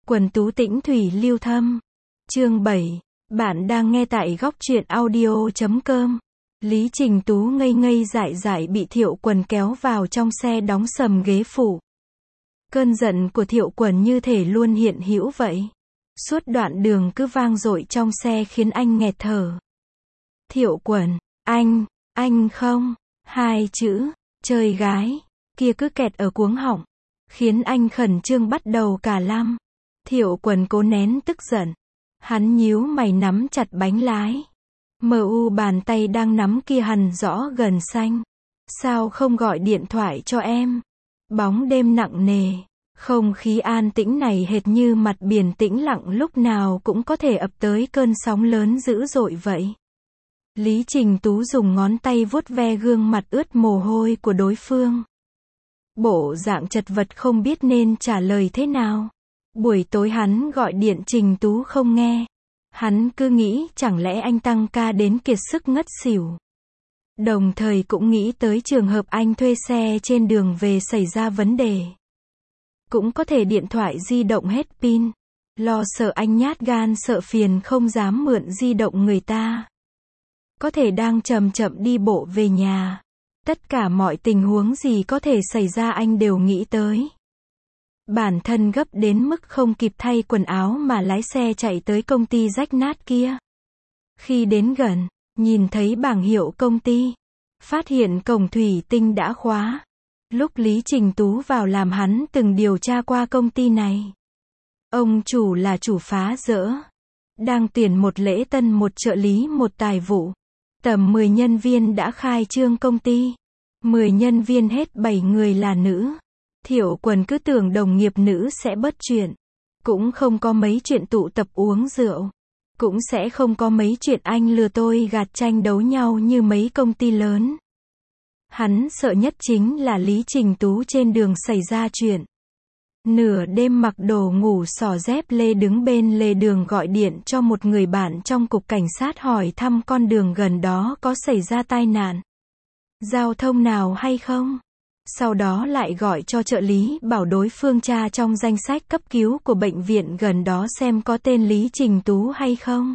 Quần tú tĩnh thủy lưu thâm. Chương 7. Bạn đang nghe tại góc truyện audio.com. Lý Trình Tú ngây ngây dại dại bị Thiệu Quần kéo vào trong xe đóng sầm ghế phụ. Cơn giận của Thiệu Quần như thể luôn hiện hữu vậy. Suốt đoạn đường cứ vang dội trong xe khiến anh nghẹt thở. Thiệu Quần, anh không, hai chữ, chơi gái, kia cứ kẹt ở cuống họng, khiến anh khẩn trương bắt đầu cả lăm. Thiệu Quần cố nén tức giận. Hắn nhíu mày nắm chặt bánh lái. Bàn tay đang nắm kia hằn rõ gần xanh. Sao không gọi điện thoại cho em? Bóng đêm nặng nề. Không khí an tĩnh này hệt như mặt biển tĩnh lặng lúc nào cũng có thể ập tới cơn sóng lớn dữ dội vậy. Lý Trình Tú dùng ngón tay vuốt ve gương mặt ướt mồ hôi của đối phương. Bộ dạng chật vật không biết nên trả lời thế nào. Buổi tối hắn gọi điện Trình Tú không nghe. Hắn cứ nghĩ chẳng lẽ anh tăng ca đến kiệt sức ngất xỉu. Đồng thời cũng nghĩ tới trường hợp anh thuê xe trên đường về xảy ra vấn đề. Cũng có thể điện thoại di động hết pin. Lo sợ anh nhát gan sợ phiền không dám mượn di động người ta. Có thể đang chậm chậm đi bộ về nhà. Tất cả mọi tình huống gì có thể xảy ra anh đều nghĩ tới. Bản thân gấp đến mức không kịp thay quần áo mà lái xe chạy tới công ty rách nát kia. Khi đến gần, nhìn thấy bảng hiệu công ty. Phát hiện cổng thủy tinh đã khóa. Lúc Lý Trình Tú vào làm hắn từng điều tra qua công ty này. Ông chủ là chủ phá rỡ. Đang tuyển một lễ tân một trợ lý một tài vụ. Tầm 10 nhân viên đã khai trương công ty. 10 nhân viên hết 7 người là nữ. Thiệu Quần cứ tưởng đồng nghiệp nữ sẽ bớt chuyện. Cũng không có mấy chuyện tụ tập uống rượu. Cũng sẽ không có mấy chuyện anh lừa tôi gạt tranh đấu nhau như mấy công ty lớn. Hắn sợ nhất chính là Lý Trình Tú trên đường xảy ra chuyện. Nửa đêm mặc đồ ngủ xỏ dép lê đứng bên lề đường gọi điện cho một người bạn trong cục cảnh sát hỏi thăm con đường gần đó có xảy ra tai nạn giao thông nào hay không. Sau đó lại gọi cho trợ lý bảo đối phương tra trong danh sách cấp cứu của bệnh viện gần đó xem có tên Lý Trình Tú hay không.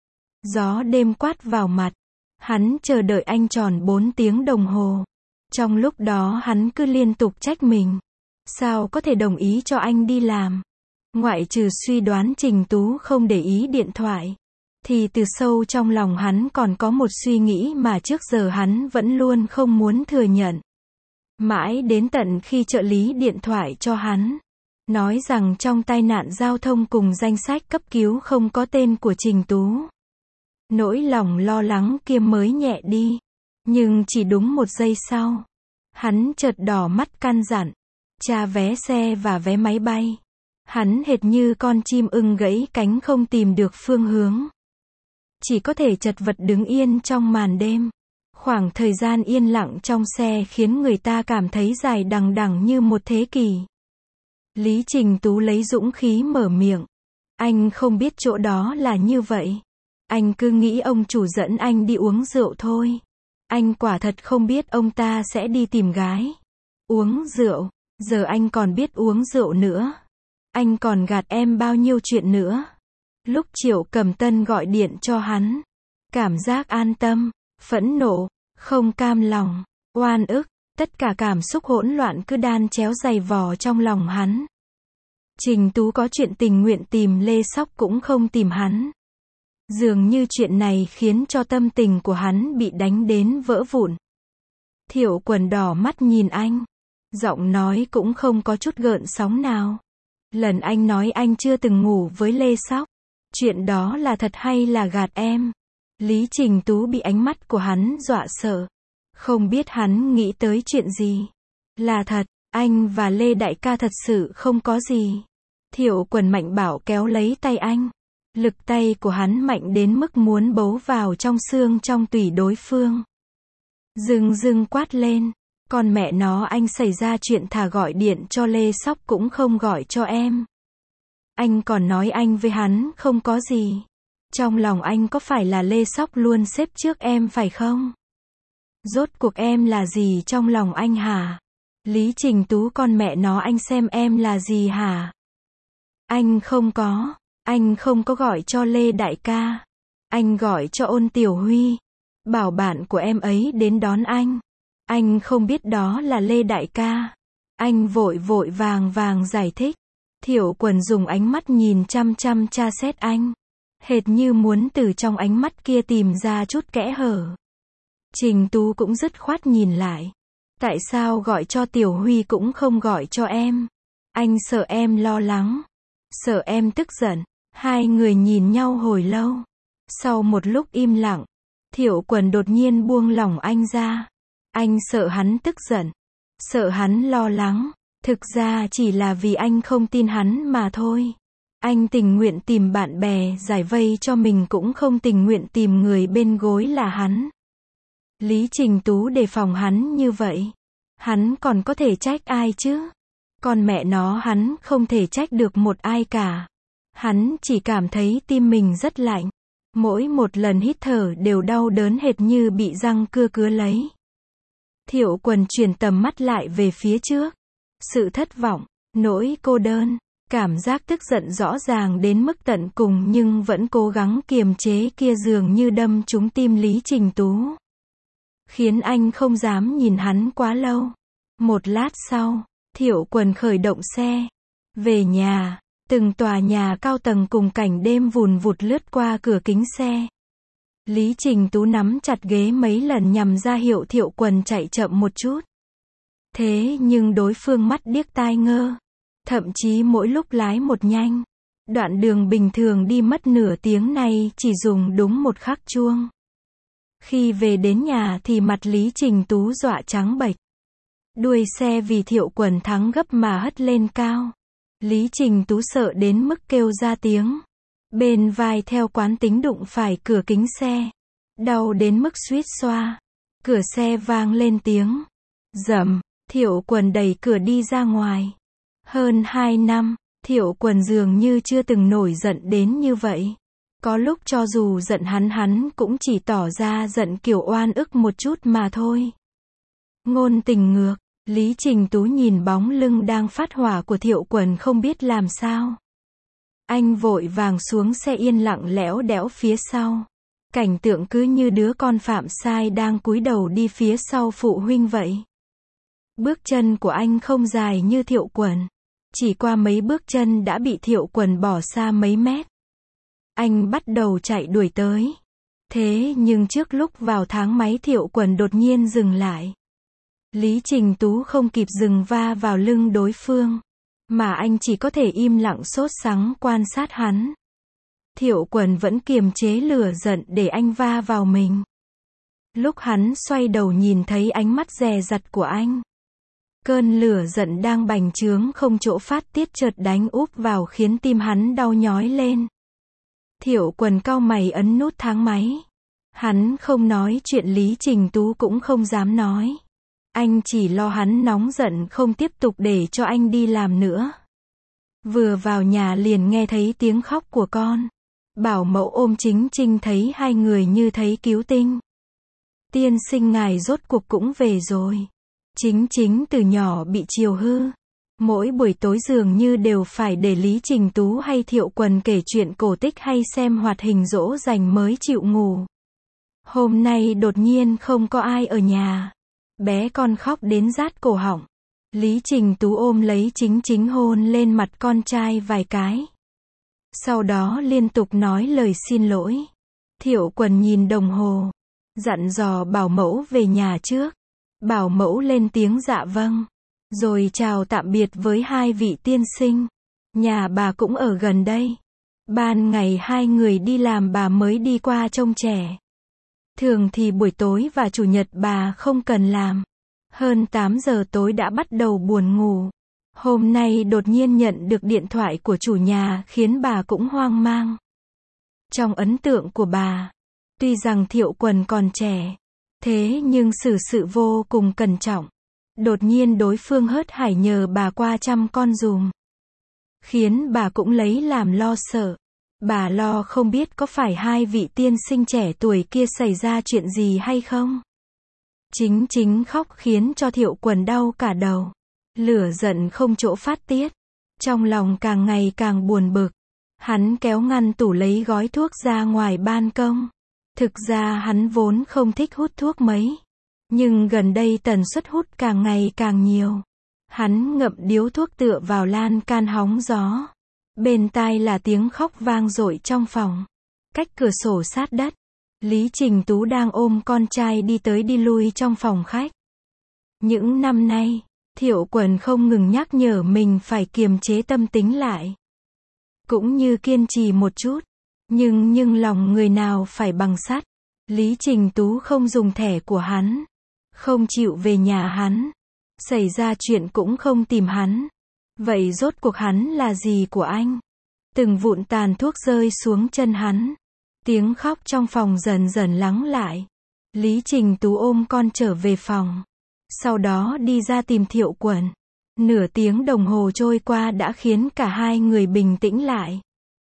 Gió đêm quát vào mặt. Hắn chờ đợi anh tròn 4 tiếng đồng hồ. Trong lúc đó hắn cứ liên tục trách mình. Sao có thể đồng ý cho anh đi làm? Ngoại trừ suy đoán Trình Tú không để ý điện thoại. Thì từ sâu trong lòng hắn còn có một suy nghĩ mà trước giờ hắn vẫn luôn không muốn thừa nhận. Mãi đến tận khi trợ lý điện thoại cho hắn. Nói rằng trong tai nạn giao thông cùng danh sách cấp cứu không có tên của Trình Tú. Nỗi lòng lo lắng kia mới nhẹ đi. Nhưng chỉ đúng một giây sau. Hắn chợt đỏ mắt căn dặn. Tra vé xe và vé máy bay. Hắn hệt như con chim ưng gãy cánh không tìm được phương hướng. Chỉ có thể chật vật đứng yên trong màn đêm. Khoảng thời gian yên lặng trong xe khiến người ta cảm thấy dài đằng đẵng như một thế kỷ. Lý Trình Tú lấy dũng khí mở miệng. Anh không biết chỗ đó là như vậy. Anh cứ nghĩ ông chủ dẫn anh đi uống rượu thôi. Anh quả thật không biết ông ta sẽ đi tìm gái. Uống rượu. Giờ anh còn biết uống rượu nữa. Anh còn gạt em bao nhiêu chuyện nữa. Lúc Triệu Cầm Tân gọi điện cho hắn. Cảm giác an tâm, phẫn nộ, không cam lòng, oan ức, tất cả cảm xúc hỗn loạn cứ đan chéo dày vò trong lòng hắn. Trình Tú có chuyện tình nguyện tìm Lê Sóc cũng không tìm hắn. Dường như chuyện này khiến cho tâm tình của hắn bị đánh đến vỡ vụn. Thiệu Quần đỏ mắt nhìn anh. Giọng nói cũng không có chút gợn sóng nào. Lần anh nói anh chưa từng ngủ với Lê Sóc. Chuyện đó là thật hay là gạt em? Lý Trình Tú bị ánh mắt của hắn dọa sợ. Không biết hắn nghĩ tới chuyện gì. Là thật, anh và Lê Đại ca thật sự không có gì. Thiệu Quần mạnh bạo kéo lấy tay anh. Lực tay của hắn mạnh đến mức muốn bấu vào trong xương trong tủy đối phương. Dưng quát lên. Con mẹ nó anh xảy ra chuyện thà gọi điện cho Lê Sóc cũng không gọi cho em. Anh còn nói anh với hắn không có gì. Trong lòng anh có phải là Lê Sóc luôn xếp trước em phải không? Rốt cuộc em là gì trong lòng anh hả? Lý Trình Tú con mẹ nó anh xem em là gì hả? Anh không có gọi cho Lê đại ca. Anh gọi cho Ôn Tiểu Huy. Bảo bạn của em ấy đến đón anh. Anh không biết đó là Lê đại ca. Anh vội vội vàng giải thích. Thiệu Quần dùng ánh mắt nhìn chăm chăm tra xét anh. Hệt như muốn từ trong ánh mắt kia tìm ra chút kẽ hở. Trình Tú cũng dứt khoát nhìn lại. Tại sao gọi cho Tiểu Huy cũng không gọi cho em? Anh sợ em lo lắng. Sợ em tức giận. Hai người nhìn nhau hồi lâu. Sau một lúc im lặng, Thiệu Quần đột nhiên buông lỏng anh ra. Anh sợ hắn tức giận. Sợ hắn lo lắng. Thực ra chỉ là vì anh không tin hắn mà thôi. Anh tình nguyện tìm bạn bè giải vây cho mình cũng không tình nguyện tìm người bên gối là hắn. Lý Trình Tú đề phòng hắn như vậy. Hắn còn có thể trách ai chứ? Còn mẹ nó hắn không thể trách được một ai cả. Hắn chỉ cảm thấy tim mình rất lạnh. Mỗi một lần hít thở đều đau đớn hệt như bị răng cưa cứa lấy. Thiệu Quần chuyển tầm mắt lại về phía trước. Sự thất vọng, nỗi cô đơn, cảm giác tức giận rõ ràng đến mức tận cùng nhưng vẫn cố gắng kiềm chế kia dường như đâm trúng tim Lý Trình Tú. Khiến anh không dám nhìn hắn quá lâu. Một lát sau, Thiệu Quần khởi động xe. Về nhà, từng tòa nhà cao tầng cùng cảnh đêm vùn vụt lướt qua cửa kính xe. Lý Trình Tú nắm chặt ghế mấy lần nhằm ra hiệu Thiệu Quần chạy chậm một chút. Thế nhưng đối phương mắt điếc tai ngơ. Thậm chí mỗi lúc lái một nhanh. Đoạn đường bình thường đi mất nửa tiếng này chỉ dùng đúng một khắc chuông. Khi về đến nhà thì mặt Lý Trình Tú dọa trắng bệch. Đuôi xe vì Thiệu Quần thắng gấp mà hất lên cao. Lý Trình Tú sợ đến mức kêu ra tiếng. Bên vai theo quán tính đụng phải cửa kính xe. Đau đến mức suýt xoa. Cửa xe vang lên tiếng. Rầm, Thiệu Quần đẩy cửa đi ra ngoài. Hơn 2 năm, Thiệu Quần dường như chưa từng nổi giận đến như vậy. Có lúc cho dù giận hắn cũng chỉ tỏ ra giận kiểu oan ức một chút mà thôi. Ngôn tình ngược, Lý Trình Tú nhìn bóng lưng đang phát hỏa của Thiệu Quần không biết làm sao. Anh vội vàng xuống xe yên lặng lẽo đẽo phía sau. Cảnh tượng cứ như đứa con phạm sai đang cúi đầu đi phía sau phụ huynh vậy. Bước chân của anh không dài như Thiệu Quần. Chỉ qua mấy bước chân đã bị Thiệu Quần bỏ xa mấy mét. Anh bắt đầu chạy đuổi tới. Thế nhưng trước lúc vào thang máy Thiệu Quần đột nhiên dừng lại. Lý Trình Tú không kịp dừng va vào lưng đối phương. Mà anh chỉ có thể im lặng sốt sắng quan sát hắn. Thiệu Quần vẫn kiềm chế lửa giận để anh va vào mình. Lúc hắn xoay đầu nhìn thấy ánh mắt dè dặt của anh. Cơn lửa giận đang bành trướng không chỗ phát tiết chợt đánh úp vào khiến tim hắn đau nhói lên. Thiệu Quần cau mày ấn nút thang máy. Hắn không nói chuyện Lý Trình Tú cũng không dám nói. Anh chỉ lo hắn nóng giận không tiếp tục để cho anh đi làm nữa. Vừa vào nhà liền nghe thấy tiếng khóc của con. Bảo mẫu ôm Chính Trinh thấy hai người như thấy cứu tinh. Tiên sinh ngài rốt cuộc cũng về rồi. Chính từ nhỏ bị chiều hư. Mỗi buổi tối dường như đều phải để Lý Trình Tú hay Thiệu Quần kể chuyện cổ tích hay xem hoạt hình dỗ dành mới chịu ngủ. Hôm nay đột nhiên không có ai ở nhà. Bé con khóc đến rát cổ họng. Lý Trình Tú ôm lấy Chính hôn lên mặt con trai vài cái. Sau đó liên tục nói lời xin lỗi. Thiệu Quần nhìn đồng hồ. Dặn dò bảo mẫu về nhà trước. Bảo mẫu lên tiếng dạ vâng. Rồi chào tạm biệt với hai vị tiên sinh. Nhà bà cũng ở gần đây. Ban ngày hai người đi làm bà mới đi qua trông trẻ. Thường thì buổi tối và chủ nhật bà không cần làm. Hơn 8 giờ tối đã bắt đầu buồn ngủ. Hôm nay đột nhiên nhận được điện thoại của chủ nhà khiến bà cũng hoang mang. Trong ấn tượng của bà, tuy rằng Thiệu Quần còn trẻ, thế nhưng xử sự vô cùng cẩn trọng. Đột nhiên đối phương hớt hải nhờ bà qua chăm con dùm. Khiến bà cũng lấy làm lo sợ. Bà lo không biết có phải hai vị tiên sinh trẻ tuổi kia xảy ra chuyện gì hay không. Chính khóc khiến cho Thiệu Quần đau cả đầu. Lửa giận không chỗ phát tiết. Trong lòng càng ngày càng buồn bực. Hắn kéo ngăn tủ lấy gói thuốc ra ngoài ban công. Thực ra hắn vốn không thích hút thuốc mấy. Nhưng gần đây tần suất hút càng ngày càng nhiều. Hắn ngậm điếu thuốc tựa vào lan can hóng gió. Bên tai là tiếng khóc vang dội trong phòng. Cách cửa sổ sát đất, Lý Trình Tú đang ôm con trai đi tới đi lui trong phòng khách. Những năm nay, Thiệu Quần không ngừng nhắc nhở mình phải kiềm chế tâm tính lại. Cũng như kiên trì một chút. Nhưng lòng người nào phải bằng sắt. Lý Trình Tú không dùng thẻ của hắn. Không chịu về nhà hắn. Xảy ra chuyện cũng không tìm hắn. Vậy rốt cuộc hắn là gì của anh? Từng vụn tàn thuốc rơi xuống chân hắn. Tiếng khóc trong phòng dần dần lắng lại. Lý Trình Tú ôm con trở về phòng. Sau đó đi ra tìm Thiệu Quần. Nửa tiếng đồng hồ trôi qua đã khiến cả hai người bình tĩnh lại.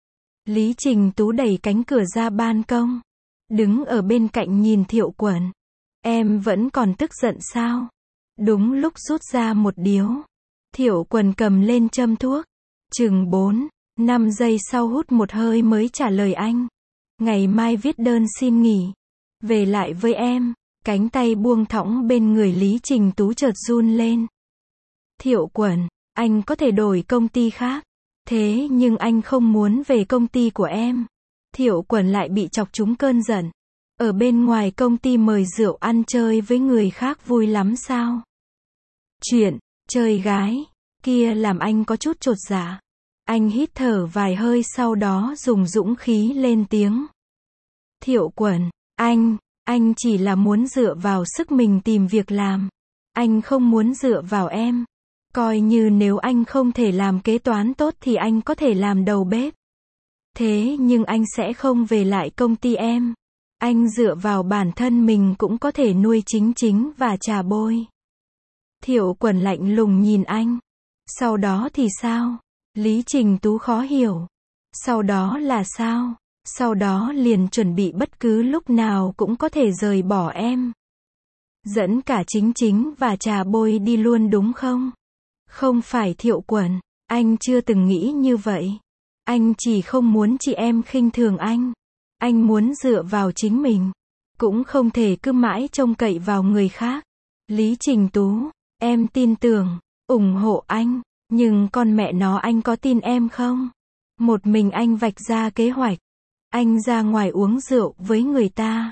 Lý Trình Tú đẩy cánh cửa ra ban công. Đứng ở bên cạnh nhìn Thiệu Quần. Em vẫn còn tức giận sao? Đúng lúc rút ra một điếu. Thiệu Quần cầm lên châm thuốc. Chừng 4-5 giây sau hút một hơi mới trả lời anh. Ngày mai viết đơn xin nghỉ. Về lại với em. Cánh tay buông thõng bên người Lý Trình Tú chợt run lên. Thiệu Quần, anh có thể đổi công ty khác. Thế nhưng anh không muốn về công ty của em. Thiệu Quần lại bị chọc trúng cơn giận. Ở bên ngoài công ty mời rượu ăn chơi với người khác vui lắm sao? Chuyện chơi gái kia làm anh có chút chột dạ. Anh hít thở vài hơi sau đó dùng dũng khí lên tiếng. Thiệu Quần, anh chỉ là muốn dựa vào sức mình tìm việc làm. Anh không muốn dựa vào em. Coi như nếu anh không thể làm kế toán tốt thì anh có thể làm đầu bếp. Thế nhưng anh sẽ không về lại công ty em. Anh dựa vào bản thân mình cũng có thể nuôi Chính và Trà Bôi. Thiệu Quần lạnh lùng nhìn anh. Sau đó thì sao? Lý Trình Tú khó hiểu. Sau đó là sao? Sau đó liền chuẩn bị bất cứ lúc nào cũng có thể rời bỏ em. Dẫn cả Chính và Trà Bôi đi luôn đúng không? Không phải Thiệu Quần, anh chưa từng nghĩ như vậy. Anh chỉ không muốn chị em khinh thường anh. Anh muốn dựa vào chính mình. Cũng không thể cứ mãi trông cậy vào người khác. Lý Trình Tú, em tin tưởng, ủng hộ anh. Nhưng con mẹ nó anh có tin em không? Một mình anh vạch ra kế hoạch. Anh ra ngoài uống rượu với người ta.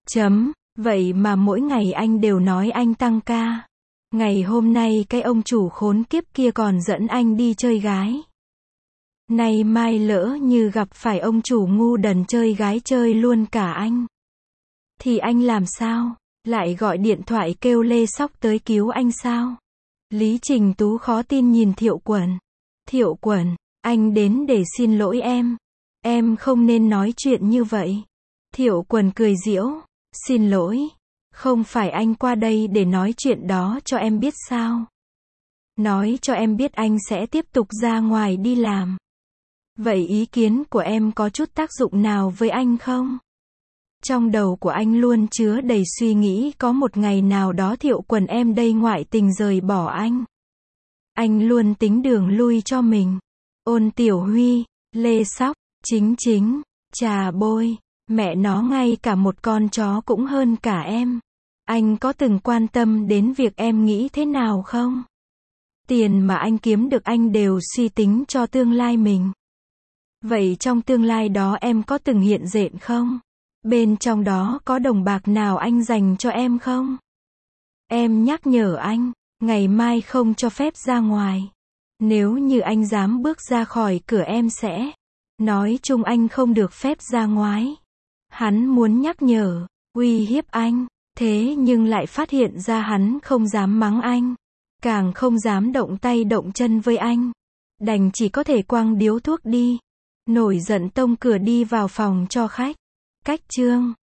Vậy mà mỗi ngày anh đều nói anh tăng ca. Ngày hôm nay cái ông chủ khốn kiếp kia còn dẫn anh đi chơi gái. Nay mai lỡ như gặp phải ông chủ ngu đần chơi gái chơi luôn cả anh. Thì anh làm sao? Lại gọi điện thoại kêu Lê Sóc tới cứu anh sao? Lý Trình Tú khó tin nhìn Thiệu Quần. Thiệu Quần, anh đến để xin lỗi em. Em không nên nói chuyện như vậy. Thiệu Quần cười giễu. Xin lỗi. Không phải anh qua đây để nói chuyện đó cho em biết sao? Nói cho em biết anh sẽ tiếp tục ra ngoài đi làm. Vậy ý kiến của em có chút tác dụng nào với anh không? Trong đầu của anh luôn chứa đầy suy nghĩ có một ngày nào đó Thiệu Quần em đây ngoại tình rời bỏ anh. Anh luôn tính đường lui cho mình. Ôn Tiểu Huy, Lê Sóc, Chính, Trà Bôi, mẹ nó ngay cả một con chó cũng hơn cả em. Anh có từng quan tâm đến việc em nghĩ thế nào không? Tiền mà anh kiếm được anh đều suy tính cho tương lai mình. Vậy trong tương lai đó em có từng hiện diện không? Bên trong đó có đồng bạc nào anh dành cho em không? Em nhắc nhở anh, ngày mai không cho phép ra ngoài. Nếu như anh dám bước ra khỏi cửa em sẽ nói chung anh không được phép ra ngoài. Hắn muốn nhắc nhở, uy hiếp anh, thế nhưng lại phát hiện ra hắn không dám mắng anh, càng không dám động tay động chân với anh. Đành chỉ có thể quăng điếu thuốc đi. Nổi giận tông cửa đi vào phòng cho khách. Cách chương